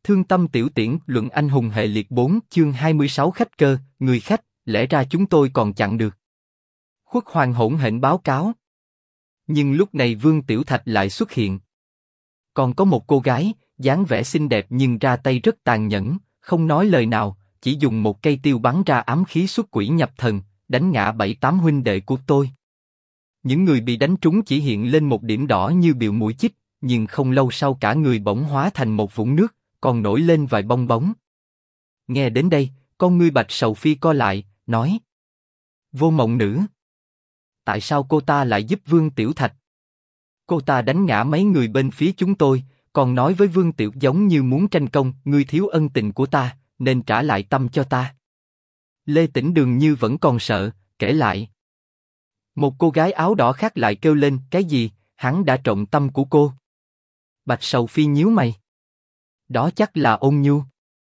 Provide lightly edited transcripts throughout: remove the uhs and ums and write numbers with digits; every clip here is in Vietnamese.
Thương Tâm Tiểu Tiễn, luận anh hùng hệ liệt 4, chương 26 khách cơ, người khách, lẽ ra chúng tôi còn chặn được. Khuất Hoàng hỗn hển báo cáo. Nhưng lúc này Vương Tiểu Thạch lại xuất hiện. Còn có một cô gái, dáng vẻ xinh đẹp nhưng ra tay rất tàn nhẫn, không nói lời nào, chỉ dùng một cây tiêu bắn ra ám khí xuất quỷ nhập thần, đánh ngã 7-8 huynh đệ của tôi. Những người bị đánh trúng chỉ hiện lên một điểm đỏ như biểu mũi chích, nhưng không lâu sau cả người bỗng hóa thành một vũng nước, còn nổi lên vài bong bóng. Nghe đến đây, con ngươi Bạch Sầu Phi co lại, nói: Vô Mộng Nữ, tại sao cô ta lại giúp Vương Tiểu Thạch? Cô ta đánh ngã mấy người bên phía chúng tôi, còn nói với Vương Tiểu giống như muốn tranh công, ngươi thiếu ân tình của ta, nên trả lại tâm cho ta. Lê Tĩnh Đường như vẫn còn sợ, kể lại. Một cô gái áo đỏ khác lại kêu lên, cái gì, hắn đã trộm tâm của cô. Bạch Sầu Phi nhíu mày. Đó chắc là Ôn Nhu.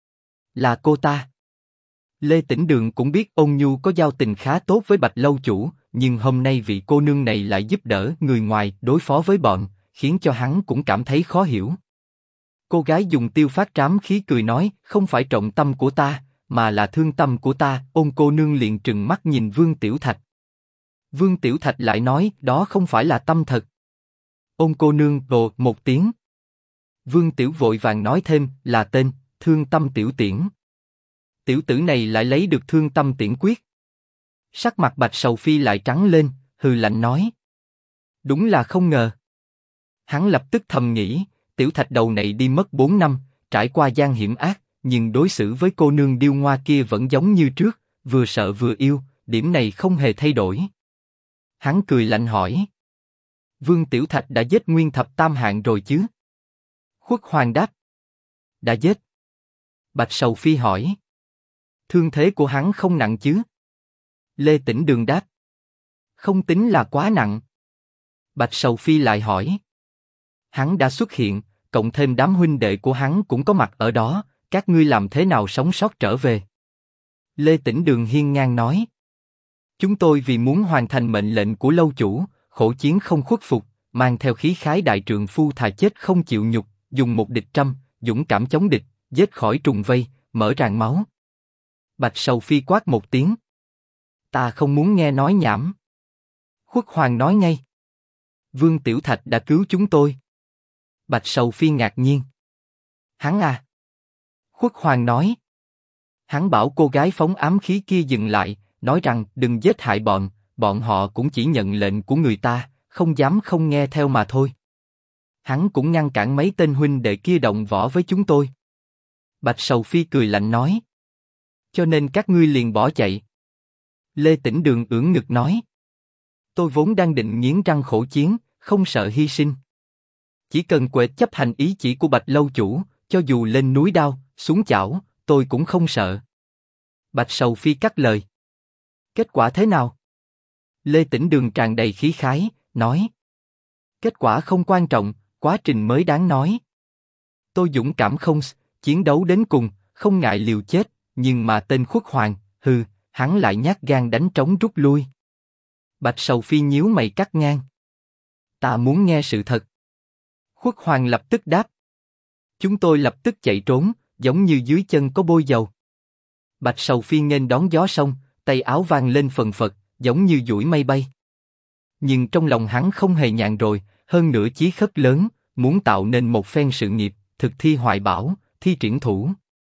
Là cô ta. Lê Tĩnh Đường cũng biết Ôn Nhu có giao tình khá tốt với Bạch lâu chủ, nhưng hôm nay vị cô nương này lại giúp đỡ người ngoài đối phó với bọn, khiến cho hắn cũng cảm thấy khó hiểu. Cô gái dùng tiêu phát trám khí cười nói, không phải trộm tâm của ta, mà là thương tâm của ta. Ôn cô nương liền trừng mắt nhìn Vương Tiểu Thạch. Vương Tiểu Thạch lại nói, đó không phải là tâm thật. Ôn cô nương ồ một tiếng. Vương Tiểu vội vàng nói thêm, là tên, Thương Tâm Tiểu Tiễn. Tiểu tử này lại lấy được Thương Tâm Tiễn quyết. Sắc mặt Bạch Sầu Phi lại trắng lên, hừ lạnh nói. Đúng là không ngờ. Hắn lập tức thầm nghĩ, Tiểu Thạch đầu này đi mất 4 năm, trải qua gian hiểm ác, nhưng đối xử với cô nương điêu ngoa kia vẫn giống như trước, vừa sợ vừa yêu, điểm này không hề thay đổi. Hắn cười lạnh hỏi. Vương Tiểu Thạch đã giết Nguyên Thập Tam Hạng rồi chứ? Khuất Hoàng đáp. Đã giết. Bạch Sầu Phi hỏi. Thương thế của hắn không nặng chứ? Lê Tĩnh Đường đáp. Không tính là quá nặng. Bạch Sầu Phi lại hỏi. Hắn đã xuất hiện, cộng thêm đám huynh đệ của hắn cũng có mặt ở đó, các ngươi làm thế nào sống sót trở về? Lê Tĩnh Đường hiên ngang nói. Chúng tôi vì muốn hoàn thành mệnh lệnh của lâu chủ, khổ chiến không khuất phục, mang theo khí khái đại trượng phu thà chết không chịu nhục, dùng một địch trăm, dũng cảm chống địch, giết khỏi trùng vây, mở ràng máu. Bạch Sầu Phi quát một tiếng. Ta không muốn nghe nói nhảm. Khuất Hoàng nói ngay. Vương Tiểu Thạch đã cứu chúng tôi. Bạch Sầu Phi ngạc nhiên. Hắn à? Khuất Hoàng nói. Hắn bảo cô gái phóng ám khí kia dừng lại, nói rằng đừng giết hại bọn họ cũng chỉ nhận lệnh của người ta, không dám không nghe theo mà thôi. Hắn cũng ngăn cản mấy tên huynh đệ kia động võ với chúng tôi. Bạch Sầu Phi cười lạnh nói. Cho nên các ngươi liền bỏ chạy. Lê Tĩnh Đường ưỡn ngực nói. Tôi vốn đang định nghiến răng khổ chiến, không sợ hy sinh. Chỉ cần quệt chấp hành ý chỉ của Bạch lâu chủ, cho dù lên núi đao, xuống chảo, tôi cũng không sợ. Bạch Sầu Phi cắt lời. Kết quả thế nào? Lê Tĩnh Đường tràn đầy khí khái, nói. Kết quả không quan trọng, quá trình mới đáng nói. Tôi dũng cảm không, chiến đấu đến cùng, không ngại liều chết, nhưng mà tên Khuất Hoàng, hừ, hắn lại nhát gan đánh trống rút lui. Bạch Sầu Phi nhíu mày cắt ngang. Ta muốn nghe sự thật. Khuất Hoàng lập tức đáp. Chúng tôi lập tức chạy trốn, giống như dưới chân có bôi dầu. Bạch Sầu Phi nghênh đón gió sông, tay áo vang lên phần phật, giống như dũi mây bay. Nhưng trong lòng hắn không hề nhàn rồi, hơn nữa chí khất lớn, muốn tạo nên một phen sự nghiệp, thực thi hoài bão, thi triển thủ.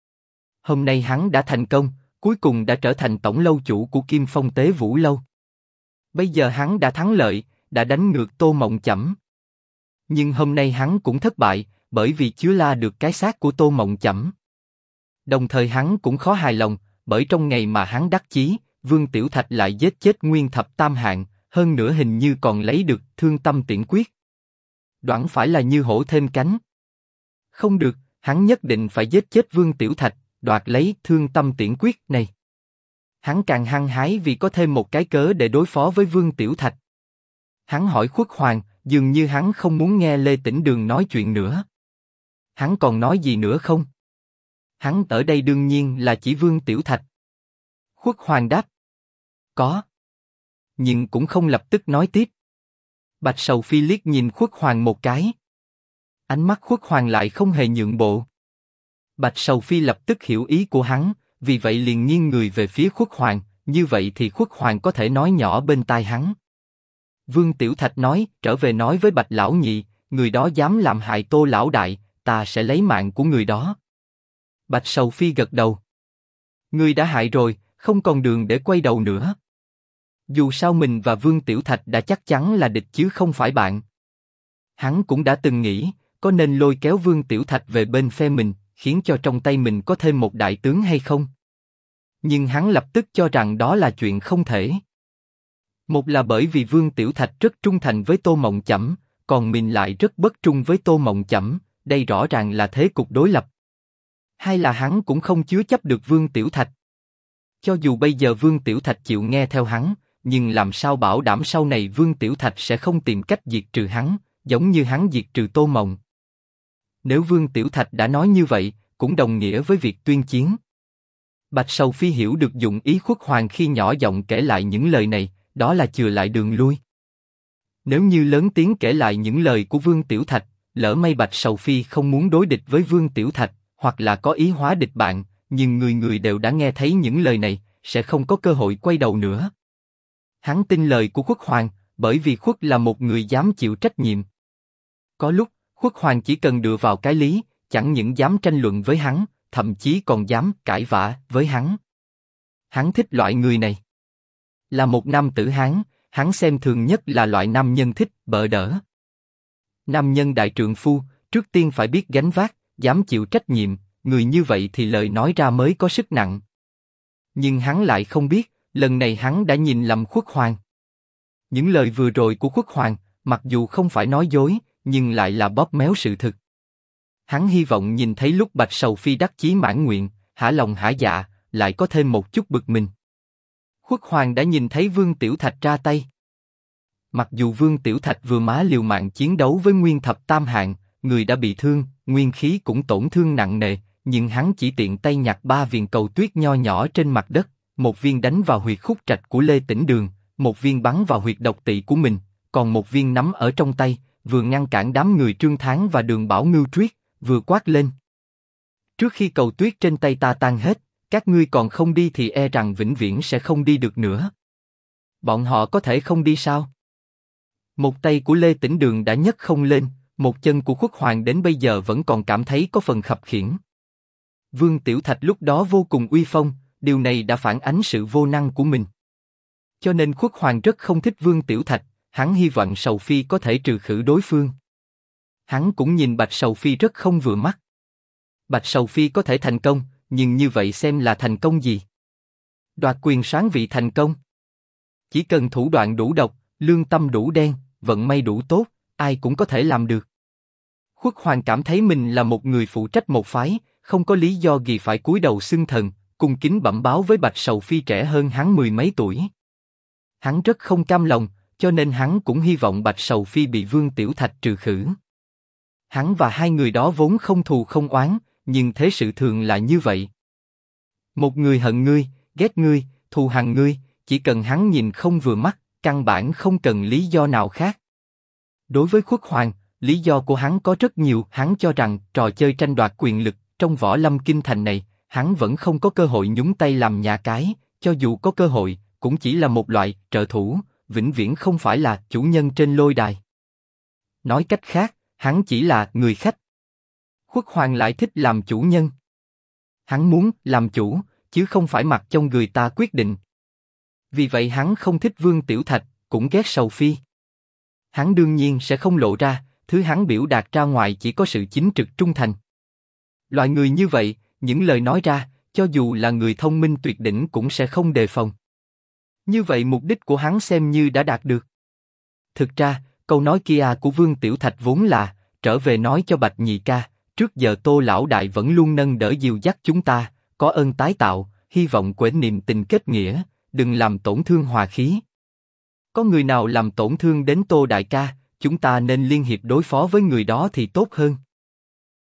Hôm nay hắn đã thành công, cuối cùng đã trở thành tổng lâu chủ của Kim Phong Tế Vũ Lâu. Bây giờ hắn đã thắng lợi, đã đánh ngược Tô Mộng Chẩm. Nhưng hôm nay hắn cũng thất bại, bởi vì chưa la được cái xác của Tô Mộng Chẩm. Đồng thời hắn cũng khó hài lòng, bởi trong ngày mà hắn đắc chí, Vương Tiểu Thạch lại giết chết Nguyên Thập Tam Hạng, hơn nữa hình như còn lấy được Thương Tâm Tiễn quyết. Đoán phải là như hổ thêm cánh. Không được, hắn nhất định phải giết chết Vương Tiểu Thạch, đoạt lấy Thương Tâm Tiễn quyết này. Hắn càng hăng hái vì có thêm một cái cớ để đối phó với Vương Tiểu Thạch. Hắn hỏi Khuất Hoàng, dường như hắn không muốn nghe Lê Tĩnh Đường nói chuyện nữa. Hắn còn nói gì nữa không? Hắn ở đây đương nhiên là chỉ Vương Tiểu Thạch. Khuất Hoàng đáp. Có. Nhưng cũng không lập tức nói tiếp. Bạch Sầu Phi liếc nhìn Khuất Hoàng một cái. Ánh mắt Khuất Hoàng lại không hề nhượng bộ. Bạch Sầu Phi lập tức hiểu ý của hắn, vì vậy liền nghiêng người về phía Khuất Hoàng, như vậy thì Khuất Hoàng có thể nói nhỏ bên tai hắn. Vương Tiểu Thạch nói, trở về nói với Bạch Lão Nhị, người đó dám làm hại Tô Lão Đại, ta sẽ lấy mạng của người đó. Bạch Sầu Phi gật đầu. Ngươi đã hại rồi, không còn đường để quay đầu nữa. Dù sao mình và Vương Tiểu Thạch đã chắc chắn là địch chứ không phải bạn. Hắn cũng đã từng nghĩ, có nên lôi kéo Vương Tiểu Thạch về bên phe mình, khiến cho trong tay mình có thêm một đại tướng hay không? Nhưng hắn lập tức cho rằng đó là chuyện không thể. Một là bởi vì Vương Tiểu Thạch rất trung thành với Tô Mộng Chẩm, còn mình lại rất bất trung với Tô Mộng Chẩm, đây rõ ràng là thế cục đối lập. Hai là hắn cũng không chứa chấp được Vương Tiểu Thạch. Cho dù bây giờ Vương Tiểu Thạch chịu nghe theo hắn, nhưng làm sao bảo đảm sau này Vương Tiểu Thạch sẽ không tìm cách diệt trừ hắn, giống như hắn diệt trừ Tô Mộng. Nếu Vương Tiểu Thạch đã nói như vậy, cũng đồng nghĩa với việc tuyên chiến. Bạch Sầu Phi hiểu được dụng ý Khuất Hoàng khi nhỏ giọng kể lại những lời này, đó là chừa lại đường lui. Nếu như lớn tiếng kể lại những lời của Vương Tiểu Thạch, lỡ may Bạch Sầu Phi không muốn đối địch với Vương Tiểu Thạch, hoặc là có ý hóa địch bạn, nhưng người người đều đã nghe thấy những lời này, sẽ không có cơ hội quay đầu nữa. Hắn tin lời của Khuất Hoàng, bởi vì Khuất là một người dám chịu trách nhiệm. Có lúc, Khuất Hoàng chỉ cần dựa vào cái lý, chẳng những dám tranh luận với hắn, thậm chí còn dám cãi vã với hắn. Hắn thích loại người này. Là một nam tử Hán, hắn xem thường nhất là loại nam nhân thích bợ đỡ. Nam nhân đại trượng phu, trước tiên phải biết gánh vác, dám chịu trách nhiệm, người như vậy thì lời nói ra mới có sức nặng. Nhưng hắn lại không biết, lần này hắn đã nhìn lầm Khuất Hoàng. Những lời vừa rồi của Khuất Hoàng, mặc dù không phải nói dối, nhưng lại là bóp méo sự thực. Hắn hy vọng nhìn thấy lúc Bạch Sầu Phi đắc chí mãn nguyện, hả lòng hả dạ, lại có thêm một chút bực mình. Khuất Hoàng đã nhìn thấy Vương Tiểu Thạch ra tay. Mặc dù Vương Tiểu Thạch vừa má liều mạng chiến đấu với Nguyên Thập Tam Hạng, người đã bị thương, nguyên khí cũng tổn thương nặng nề, nhưng hắn chỉ tiện tay nhặt 3 viên cầu tuyết nho nhỏ trên mặt đất, một viên đánh vào huyệt khúc trạch của Lê Tĩnh Đường, một viên bắn vào huyệt độc tỵ của mình, còn một viên nắm ở trong tay, vừa ngăn cản đám người Trương Thán và Đường Bảo Ngưu Triết, vừa quát lên. Trước khi cầu tuyết trên tay ta tan hết, các ngươi còn không đi thì e rằng vĩnh viễn sẽ không đi được nữa. Bọn họ có thể không đi sao? Một tay của Lê Tĩnh Đường đã nhấc không lên, một chân của Khuất Hoàng đến bây giờ vẫn còn cảm thấy có phần khập khiễng. Vương Tiểu Thạch lúc đó vô cùng uy phong, điều này đã phản ánh sự vô năng của mình. Cho nên Khuất Hoàng rất không thích Vương Tiểu Thạch, hắn hy vọng Sầu Phi có thể trừ khử đối phương. Hắn cũng nhìn Bạch Sầu Phi rất không vừa mắt. Bạch Sầu Phi có thể thành công, nhưng như vậy xem là thành công gì? Đoạt quyền soán vị thành công? Chỉ cần thủ đoạn đủ độc, lương tâm đủ đen, vận may đủ tốt, ai cũng có thể làm được. Khuất Hoàng cảm thấy mình là một người phụ trách một phái, không có lý do gì phải cúi đầu xưng thần, cung kính bẩm báo với Bạch Sầu Phi trẻ hơn hắn 10 mấy tuổi. Hắn rất không cam lòng, cho nên hắn cũng hy vọng Bạch Sầu Phi bị Vương Tiểu Thạch trừ khử. Hắn và hai người đó vốn không thù không oán, nhưng thế sự thường là như vậy. Một người hận ngươi, ghét ngươi, thù hằn ngươi, chỉ cần hắn nhìn không vừa mắt, căn bản không cần lý do nào khác. Đối với Khuất Hoàng, lý do của hắn có rất nhiều. Hắn cho rằng trò chơi tranh đoạt quyền lực trong Võ Lâm Kinh Thành này, hắn vẫn không có cơ hội nhúng tay làm nhà cái, cho dù có cơ hội, cũng chỉ là một loại trợ thủ, vĩnh viễn không phải là chủ nhân trên lôi đài. Nói cách khác, hắn chỉ là người khách. Khuất Hoàng lại thích làm chủ nhân. Hắn muốn làm chủ, chứ không phải mặc cho người ta quyết định. Vì vậy hắn không thích Vương Tiểu Thạch, cũng ghét Sầu Phi. Hắn đương nhiên sẽ không lộ ra, thứ hắn biểu đạt ra ngoài chỉ có sự chính trực trung thành. Loại người như vậy, những lời nói ra, cho dù là người thông minh tuyệt đỉnh cũng sẽ không đề phòng. Như vậy mục đích của hắn xem như đã đạt được. Thực ra, câu nói kia của Vương Tiểu Thạch vốn là, trở về nói cho Bạch Nhị ca, trước giờ Tô Lão Đại vẫn luôn nâng đỡ dìu dắt chúng ta, có ơn tái tạo, hy vọng quên niệm tình kết nghĩa, đừng làm tổn thương hòa khí. Có người nào làm tổn thương đến Tô Đại ca, chúng ta nên liên hiệp đối phó với người đó thì tốt hơn.